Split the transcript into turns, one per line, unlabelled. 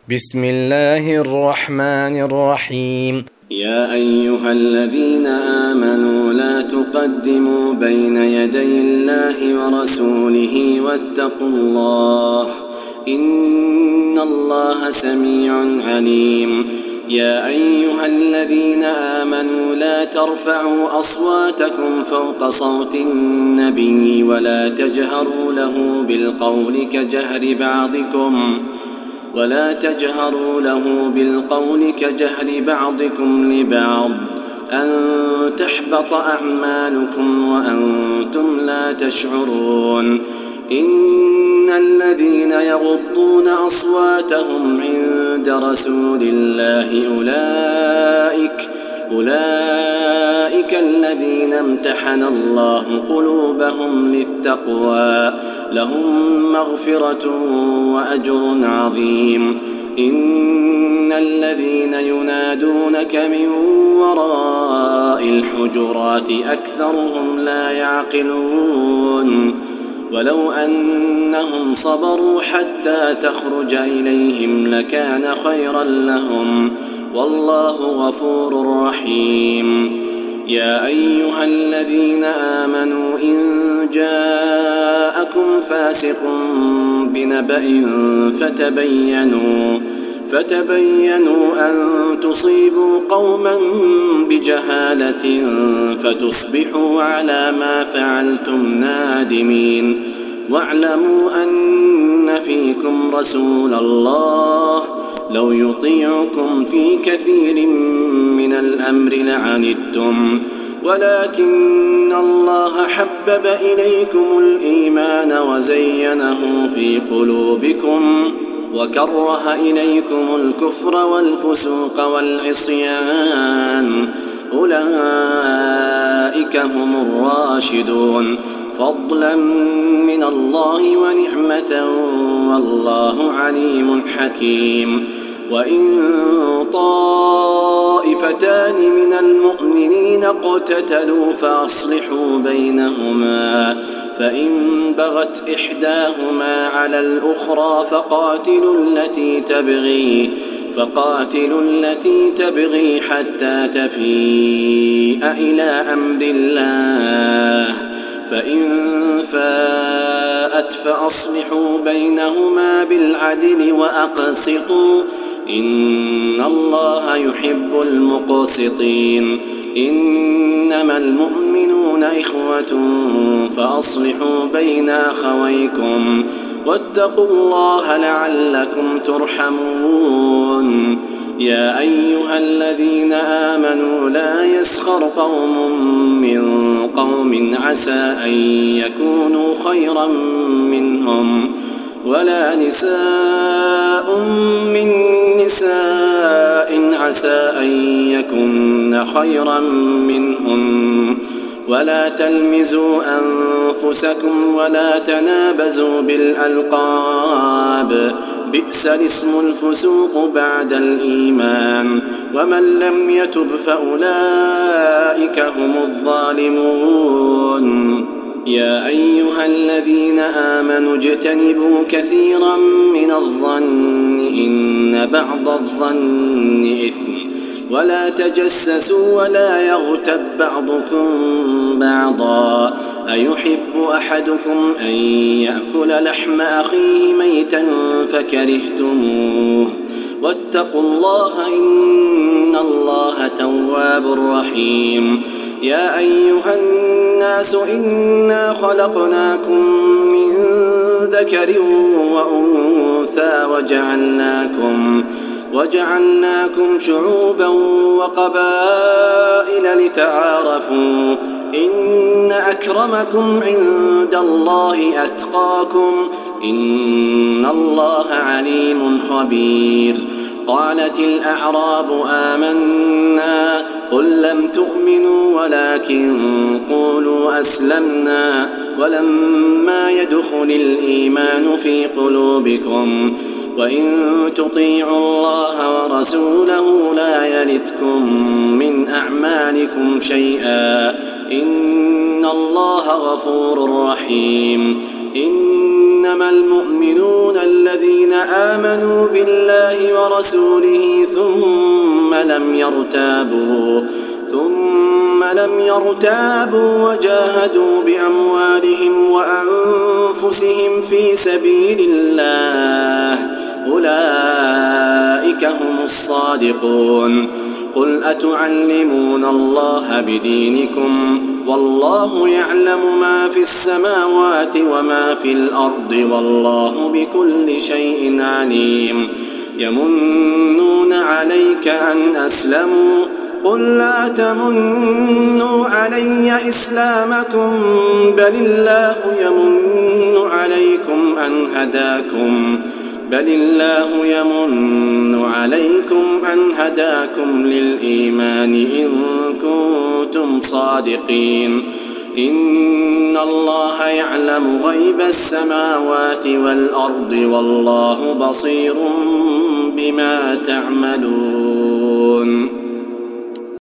بسم الله الرحمن الرحيم.
يا أيها الذين آمنوا لا تقدموا بين يدي الله ورسوله واتقوا الله إن الله سميع عليم. يا أيها الذين آمنوا لا ترفعوا أصواتكم فوق صوت النبي ولا تجهروا له بالقول كجهر بعضكم لبعض أن تحبط أعمالكم وأنتم لا تشعرون. إن الذين يغضون أصواتهم عند رسول الله أولئك الذين امتحن الله قلوبهم للتقوى لهم مغفرة وأجر عظيم. إن الذين ينادونك من وراء الحجرات أكثرهم لا يعقلون. ولو أنهم صبروا حتى تخرج إليهم لكان خيرا لهم والله غفور رحيم. يا أيها الذين آمنوا إن جاءكم فاسق بنبأ فتبينوا أن تصيبوا قوما بجهالة فتصبحوا على ما فعلتم نادمين. واعلموا أن فيكم رسول الله لو يطيعكم في كثير من الأمر لعنتم ولكن الله حبب إليكم الإيمان وزينه في قلوبكم وكره إليكم الكفر والفسوق والعصيان أولئك هم الراشدون فضلا من الله ونعمة والله عليم حكيم. وإن طائفتان من المؤمنين اقتتلوا فأصلحوا بينهما فإن بغت إحداهما على الأخرى فقاتلوا التي تبغي حتى تفيء إلى أمر الله فإن فاءت فأصلحوا بينهما بالعدل وأقسطوا إن الله يحب المقسطين. إنما المؤمنون إخوة فأصلحوا بين أخويكم واتقوا الله لعلكم ترحمون. يا أيها الذين آمنوا لا يسخر قوم من قوم عسى أن يكونوا خيرا منهم ولا نساء من نساء عسى أن يكن خيرا منهم ولا تلمزوا أنفسكم ولا تنابزوا بالألقاب بئس الاسم الفسوق بعد الإيمان ومن لم يتب فأولئك هم الظالمون. يا أيها الذين آمنوا اجتنبوا كثيرا من الظن إن بعض الظن إثم ولا تجسسوا ولا يغتب بعضكم بعضا أيحب أحدكم أن يأكل لحم أخيه ميتا فكرهتموه واتقوا الله إن الله تواب رحيم. يا أيها الناس إنا خلقناكم من ذكر وأنثى وجعلناكم شعوبا وقبائل لتعارفوا إن أكرمكم عند الله أتقاكم إن الله عليم خبير. قالت الأعراب آمنا قل لم تؤمنوا ولكن قولوا أسلمنا ولما يدخل الإيمان في قلوبكم وإن تطيعوا الله ورسوله لا يلتكم من أعمالكم شيئا إن الله غفور رحيم. إنما المؤمنون الذين آمنوا بالله ورسوله ثم لم يرتابوا وجاهدوا بأموالهم وأنفسهم في سبيل الله أولئك هم الصادقون. قل أتعلمون الله بدينكم والله يعلم ما في السماوات وما في الأرض والله بكل شيء عليم. يمنون عليك أن أسلموا قل لا تمنوا علي إسلامكم بل الله يمن عليكم أن هداكم للإيمان إن كنتم صادقين. إن الله يعلم غيب السماوات والأرض والله بصير بما تعملون.